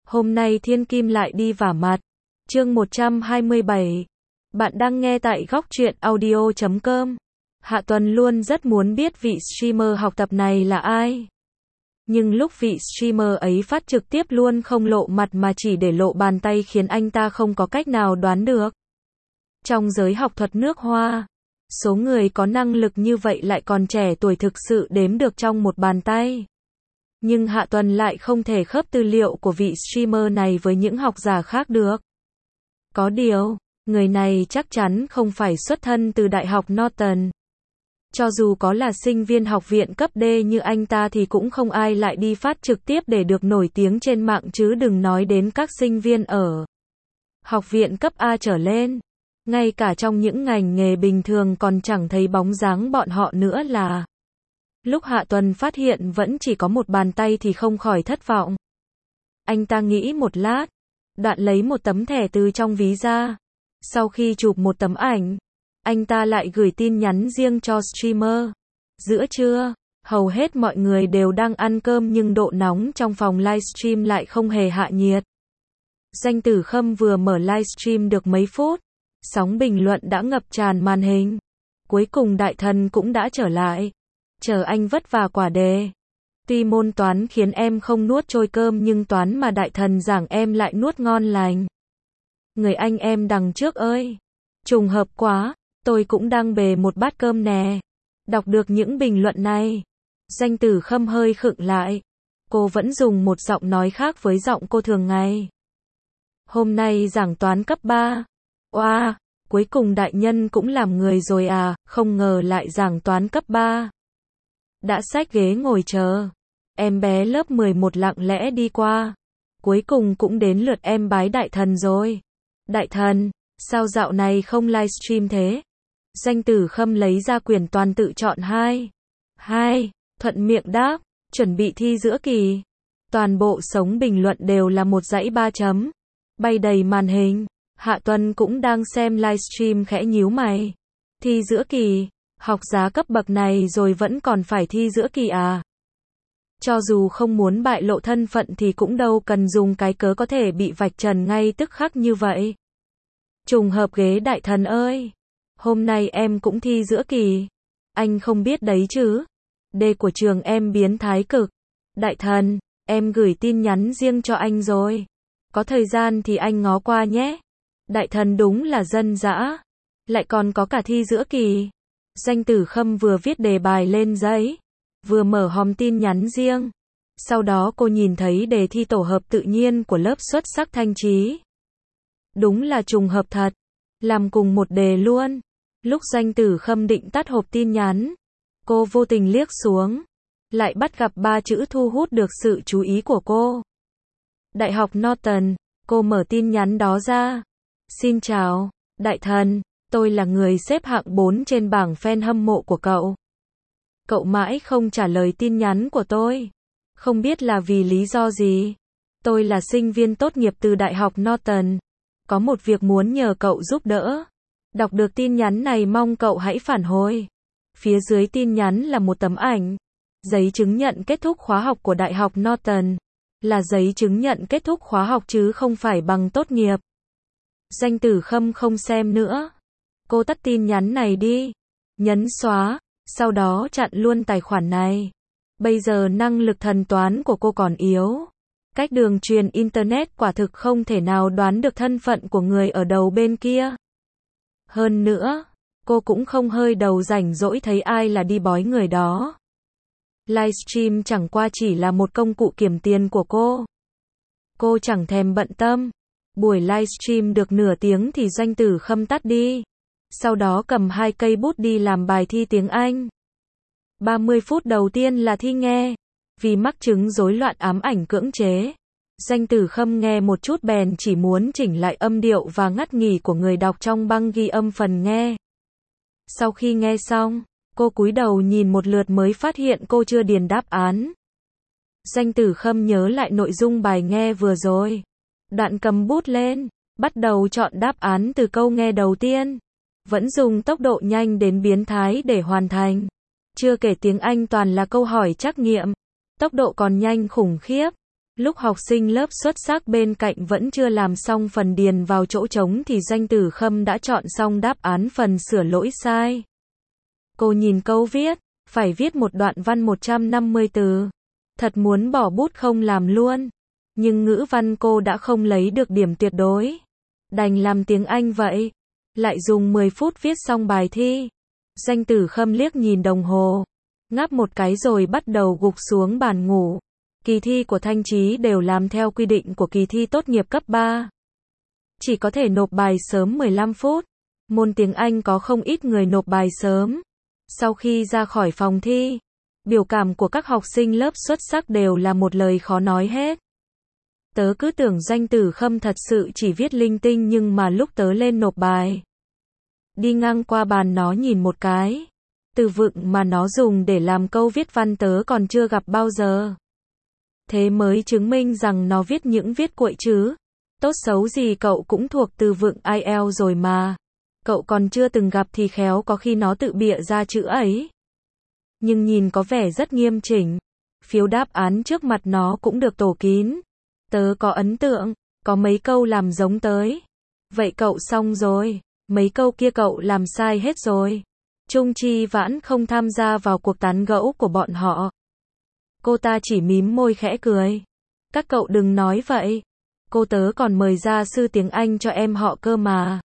Hôm nay Thiên Kim lại đi vả mặt. Chương 127. Bạn đang nghe tại góc truyện audio.com. Hạ Tuần luôn rất muốn biết vị streamer học tập này là ai. Nhưng lúc vị streamer ấy phát trực tiếp luôn không lộ mặt mà chỉ để lộ bàn tay khiến anh ta không có cách nào đoán được. Trong giới học thuật nước Hoa, số người có năng lực như vậy lại còn trẻ tuổi thực sự đếm được trong một bàn tay. Nhưng Hạ Tuần lại không thể khớp tư liệu của vị streamer này với những học giả khác được. Có điều, người này chắc chắn không phải xuất thân từ Đại học Norton. Cho dù có là sinh viên học viện cấp D như anh ta thì cũng không ai lại đi phát trực tiếp để được nổi tiếng trên mạng chứ đừng nói đến các sinh viên ở học viện cấp A trở lên. Ngay cả trong những ngành nghề bình thường còn chẳng thấy bóng dáng bọn họ nữa là. Lúc Hạ Tuần phát hiện vẫn chỉ có một bàn tay thì không khỏi thất vọng. Anh ta nghĩ một lát, đoạn lấy một tấm thẻ từ trong ví ra. Sau khi chụp một tấm ảnh, anh ta lại gửi tin nhắn riêng cho streamer. Giữa trưa, hầu hết mọi người đều đang ăn cơm nhưng độ nóng trong phòng livestream lại không hề hạ nhiệt. Danh Tử Khâm vừa mở livestream được mấy phút, sóng bình luận đã ngập tràn màn hình. Cuối cùng Đại Thần cũng đã trở lại. Chờ anh vất vả quả đề. Tuy môn toán khiến em không nuốt trôi cơm nhưng toán mà Đại Thần giảng em lại nuốt ngon lành. Người anh em đằng trước ơi. Trùng hợp quá, tôi cũng đang bề một bát cơm nè. Đọc được những bình luận này, Danh Tử Khâm hơi khựng lại. Cô vẫn dùng một giọng nói khác với giọng cô thường ngày. Hôm nay giảng toán cấp 3. Oa, cuối cùng đại nhân cũng làm người rồi à, không ngờ lại giảng toán cấp 3. Đã xách ghế ngồi chờ. Em bé lớp 11 lặng lẽ đi qua. Cuối cùng cũng đến lượt em bái Đại Thần rồi. Đại Thần, sao dạo này không livestream thế? Danh Tử Khâm lấy ra quyển toàn tự chọn 2, thuận miệng đáp, chuẩn bị thi giữa kỳ. Toàn bộ sống bình luận đều là một dãy 3 chấm. Bay đầy màn hình. Hạ Tuần cũng đang xem livestream khẽ nhíu mày. Thi giữa kỳ, học giá cấp bậc này rồi vẫn còn phải thi giữa kỳ à? Cho dù không muốn bại lộ thân phận thì cũng đâu cần dùng cái cớ có thể bị vạch trần ngay tức khắc như vậy. Trùng hợp ghế Đại Thần ơi. Hôm nay em cũng thi giữa kỳ. Anh không biết đấy chứ. Đề của trường em biến thái cực. Đại Thần, em gửi tin nhắn riêng cho anh rồi. Có thời gian thì anh ngó qua nhé. Đại Thần đúng là dân dã. Lại còn có cả thi giữa kỳ. Danh Tử Khâm vừa viết đề bài lên giấy, vừa mở hòm tin nhắn riêng. Sau đó cô nhìn thấy đề thi tổ hợp tự nhiên của lớp xuất sắc Thanh Trí. Đúng là trùng hợp thật. Làm cùng một đề luôn. Lúc Danh Tử Khâm định tắt hộp tin nhắn, cô vô tình liếc xuống. Lại bắt gặp 3 chữ thu hút được sự chú ý của cô. Đại học Norton. Cô mở tin nhắn đó ra. Xin chào, Đại Thần. Tôi là người xếp hạng 4 trên bảng fan hâm mộ của cậu. Cậu mãi không trả lời tin nhắn của tôi. Không biết là vì lý do gì. Tôi là sinh viên tốt nghiệp từ Đại học Norton. Có một việc muốn nhờ cậu giúp đỡ. Đọc được tin nhắn này mong cậu hãy phản hồi. Phía dưới tin nhắn là một tấm ảnh. Giấy chứng nhận kết thúc khóa học của Đại học Norton. Là giấy chứng nhận kết thúc khóa học chứ không phải bằng tốt nghiệp. Danh Tử Khâm không xem nữa. Cô tắt tin nhắn này đi. Nhấn xóa. Sau đó chặn luôn tài khoản này. Bây giờ năng lực thần toán của cô còn yếu. Cách đường truyền Internet quả thực không thể nào đoán được thân phận của người ở đầu bên kia. Hơn nữa, cô cũng không hơi đầu rảnh rỗi thấy ai là đi bói người đó. Livestream chẳng qua chỉ là một công cụ kiếm tiền của cô. Cô chẳng thèm bận tâm. Buổi livestream được nửa tiếng thì Danh Tử Khâm tắt đi. Sau đó cầm 2 cây bút đi làm bài thi tiếng Anh. 30 phút đầu tiên là thi nghe. Vì mắc chứng rối loạn ám ảnh cưỡng chế, Danh Tử Khâm nghe một chút bèn chỉ muốn chỉnh lại âm điệu và ngắt nghỉ của người đọc trong băng ghi âm phần nghe. Sau khi nghe xong, cô cúi đầu nhìn một lượt mới phát hiện cô chưa điền đáp án. Danh Tử Khâm nhớ lại nội dung bài nghe vừa rồi. Đoạn cầm bút lên, bắt đầu chọn đáp án từ câu nghe đầu tiên. Vẫn dùng tốc độ nhanh đến biến thái để hoàn thành. Chưa kể tiếng Anh toàn là câu hỏi trắc nghiệm. Tốc độ còn nhanh khủng khiếp. Lúc học sinh lớp xuất sắc bên cạnh vẫn chưa làm xong phần điền vào chỗ trống thì Doanh Tử Khâm đã chọn xong đáp án phần sửa lỗi sai. Cô nhìn câu viết, phải viết một đoạn văn 150 từ. Thật muốn bỏ bút không làm luôn. Nhưng ngữ văn cô đã không lấy được điểm tuyệt đối. Đành làm tiếng Anh vậy. Lại dùng 10 phút viết xong bài thi. Doanh Tử Khâm liếc nhìn đồng hồ. Ngáp một cái rồi bắt đầu gục xuống bàn ngủ. Kỳ thi của Thanh Chí đều làm theo quy định của kỳ thi tốt nghiệp cấp 3. Chỉ có thể nộp bài sớm 15 phút. Môn tiếng Anh có không ít người nộp bài sớm. Sau khi ra khỏi phòng thi, biểu cảm của các học sinh lớp xuất sắc đều là một lời khó nói hết. Tớ cứ tưởng Doanh Tử Khâm thật sự chỉ viết linh tinh nhưng mà lúc tớ lên nộp bài, đi ngang qua bàn nó nhìn một cái. Từ vựng mà nó dùng để làm câu viết văn tớ còn chưa gặp bao giờ. Thế mới chứng minh rằng nó viết những viết cuội chứ. Tốt xấu gì cậu cũng thuộc từ vựng IELTS rồi mà. Cậu còn chưa từng gặp thì khéo có khi nó tự bịa ra chữ ấy. Nhưng nhìn có vẻ rất nghiêm chỉnh. Phiếu đáp án trước mặt nó cũng được tổ kín. Tớ có ấn tượng, có mấy câu làm giống tới. Vậy cậu xong rồi, mấy câu kia cậu làm sai hết rồi. Trung Chi Vãn không tham gia vào cuộc tán gẫu của bọn họ. Cô ta chỉ mím môi khẽ cười. Các cậu đừng nói vậy. Cô tớ còn mời gia sư tiếng Anh cho em họ cơ mà.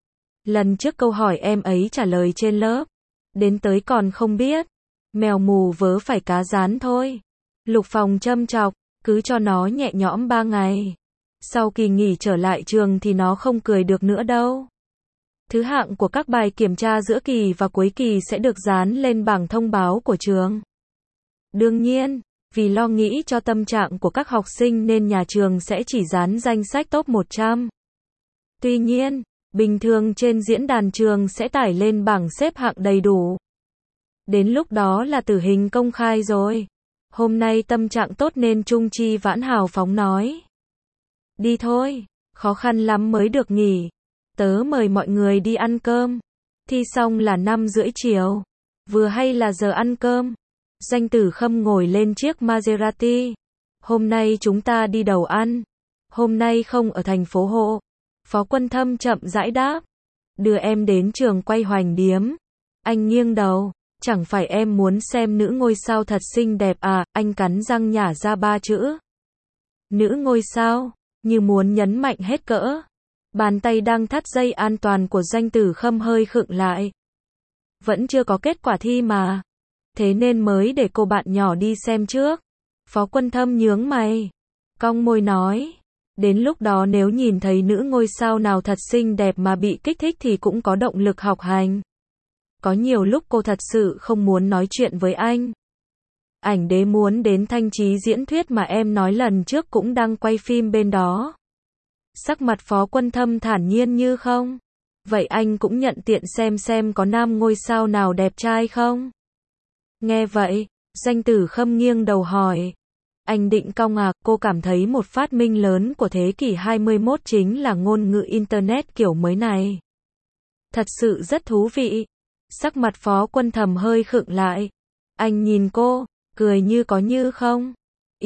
Lần trước câu hỏi em ấy trả lời trên lớp. Đến tới còn không biết. Mèo mù vớ phải cá rán thôi. Lục Phòng châm chọc, cứ cho nó nhẹ nhõm 3 ngày. Sau kỳ nghỉ trở lại trường thì nó không cười được nữa đâu. Thứ hạng của các bài kiểm tra giữa kỳ và cuối kỳ sẽ được dán lên bảng thông báo của trường. Đương nhiên, vì lo nghĩ cho tâm trạng của các học sinh nên nhà trường sẽ chỉ dán danh sách top 100. Tuy nhiên, bình thường trên diễn đàn trường sẽ tải lên bảng xếp hạng đầy đủ. Đến lúc đó là tử hình công khai rồi. Hôm nay tâm trạng tốt nên Trung Chi Vãn hào phóng nói. Đi thôi, khó khăn lắm mới được nghỉ. Tớ mời mọi người đi ăn cơm. Thi xong là 5:30 chiều. Vừa hay là giờ ăn cơm. Doanh Tử Khâm ngồi lên chiếc Maserati. Hôm nay chúng ta đi đầu ăn. Hôm nay không ở thành phố Hộ. Phó Quân Thâm chậm rãi đáp. Đưa em đến trường quay Hoành Điếm. Anh nghiêng đầu. Chẳng phải em muốn xem nữ ngôi sao thật xinh đẹp à, anh cắn răng nhả ra 3 chữ. Nữ ngôi sao, như muốn nhấn mạnh hết cỡ. Bàn tay đang thắt dây an toàn của Doanh Tử Khâm hơi khựng lại. Vẫn chưa có kết quả thi mà. Thế nên mới để cô bạn nhỏ đi xem trước. Phó Quân Thâm nhướng mày. Cong môi nói. Đến lúc đó nếu nhìn thấy nữ ngôi sao nào thật xinh đẹp mà bị kích thích thì cũng có động lực học hành. Có nhiều lúc cô thật sự không muốn nói chuyện với anh. Ảnh đế muốn đến Thanh Chí diễn thuyết mà em nói lần trước cũng đang quay phim bên đó. Sắc mặt Phó Quân Thâm thản nhiên như không. Vậy anh cũng nhận tiện xem có nam ngôi sao nào đẹp trai không? Nghe vậy, Doanh Tử Khâm nghiêng đầu hỏi. Anh định cong à? Cô cảm thấy một phát minh lớn của thế kỷ 21 chính là ngôn ngữ Internet kiểu mới này. Thật sự rất thú vị. Sắc mặt Phó Quân Thâm hơi khựng lại. Anh nhìn cô, cười như có như không.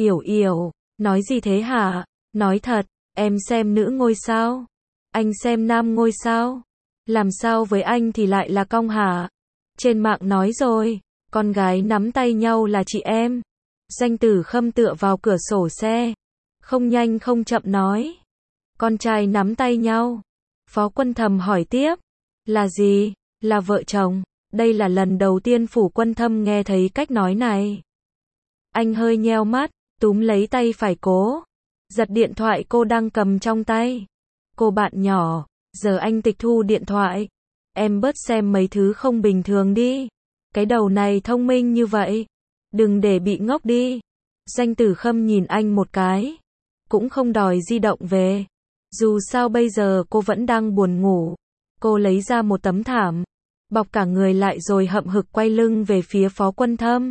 Yểu, nói gì thế hả? Nói thật, em xem nữ ngôi sao. Anh xem nam ngôi sao. Làm sao với anh thì lại là cong hả? Trên mạng nói rồi, con gái nắm tay nhau là chị em. Doanh Tử Khâm tựa vào cửa sổ xe. Không nhanh không chậm nói. Con trai nắm tay nhau. Phó Quân Thâm hỏi tiếp. Là gì? Là vợ chồng. Đây là lần đầu tiên Phủ Quân Thâm nghe thấy cách nói này. Anh hơi nheo mắt, túm lấy tay phải cố. Giật điện thoại cô đang cầm trong tay. Cô bạn nhỏ, giờ anh tịch thu điện thoại. Em bớt xem mấy thứ không bình thường đi. Cái đầu này thông minh như vậy. Đừng để bị ngốc đi. Doanh Tử Khâm nhìn anh một cái. Cũng không đòi di động về. Dù sao bây giờ cô vẫn đang buồn ngủ. Cô lấy ra một tấm thảm. Bọc cả người lại rồi hậm hực quay lưng về phía Phó Quân Thâm.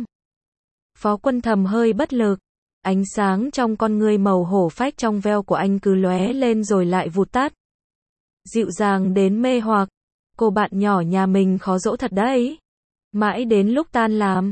Phó Quân Thâm hơi bất lực. Ánh sáng trong con ngươi màu hổ phách trong veo của anh cứ lóe lên rồi lại vụt tắt. Dịu dàng đến mê hoặc. Cô bạn nhỏ nhà mình khó dỗ thật đấy. Mãi đến lúc tan làm.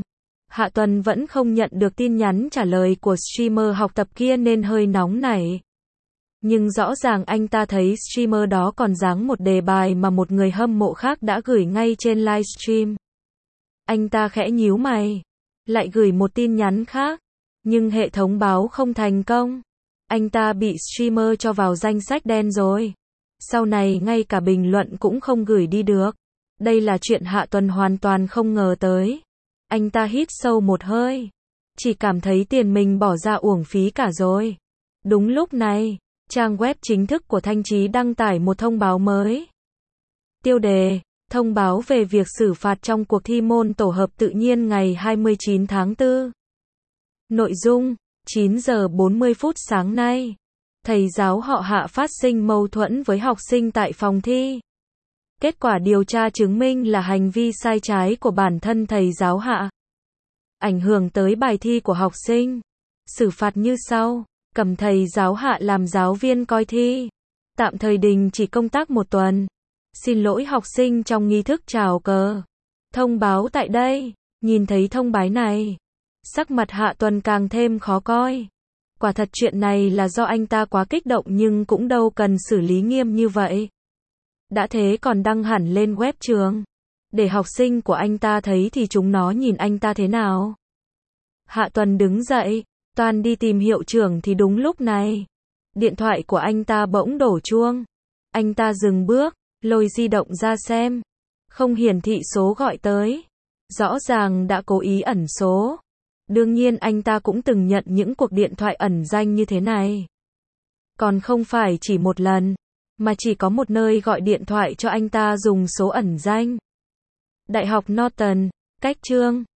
Hạ Tuần vẫn không nhận được tin nhắn trả lời của streamer học tập kia nên hơi nóng nảy. Nhưng rõ ràng anh ta thấy streamer đó còn dáng một đề bài mà một người hâm mộ khác đã gửi ngay trên livestream. Anh ta khẽ nhíu mày, lại gửi một tin nhắn khác, nhưng hệ thống báo không thành công. Anh ta bị streamer cho vào danh sách đen rồi. Sau này ngay cả bình luận cũng không gửi đi được. Đây là chuyện Hạ Tuần hoàn toàn không ngờ tới. Anh ta hít sâu một hơi, chỉ cảm thấy tiền mình bỏ ra uổng phí cả rồi. Đúng lúc này, trang web chính thức của Thanh Chí đăng tải một thông báo mới. Tiêu đề: thông báo về việc xử phạt trong cuộc thi môn tổ hợp tự nhiên ngày 29 tháng 4. Nội dung: 9 giờ 40 phút sáng nay, thầy giáo họ Hạ phát sinh mâu thuẫn với học sinh tại phòng thi. Kết quả điều tra chứng minh là hành vi sai trái của bản thân thầy giáo Hạ, ảnh hưởng tới bài thi của học sinh. Xử phạt như sau: cầm thầy giáo Hạ làm giáo viên coi thi, tạm thời đình chỉ công tác 1 tuần. Xin lỗi học sinh trong nghi thức chào cờ. Thông báo tại đây. Nhìn thấy thông báo này, sắc mặt Hạ Tuần càng thêm khó coi. Quả thật chuyện này là do anh ta quá kích động nhưng cũng đâu cần xử lý nghiêm như vậy. Đã thế còn đăng hẳn lên web trường, để học sinh của anh ta thấy thì chúng nó nhìn anh ta thế nào. Hạ Tuần đứng dậy, toan đi tìm hiệu trưởng thì đúng lúc này, điện thoại của anh ta bỗng đổ chuông. Anh ta dừng bước, lôi di động ra xem, không hiển thị số gọi tới. Rõ ràng đã cố ý ẩn số. Đương nhiên anh ta cũng từng nhận những cuộc điện thoại ẩn danh như thế này. Còn không phải chỉ một lần, mà chỉ có một nơi gọi điện thoại cho anh ta dùng số ẩn danh. Đại học Norton, cách chương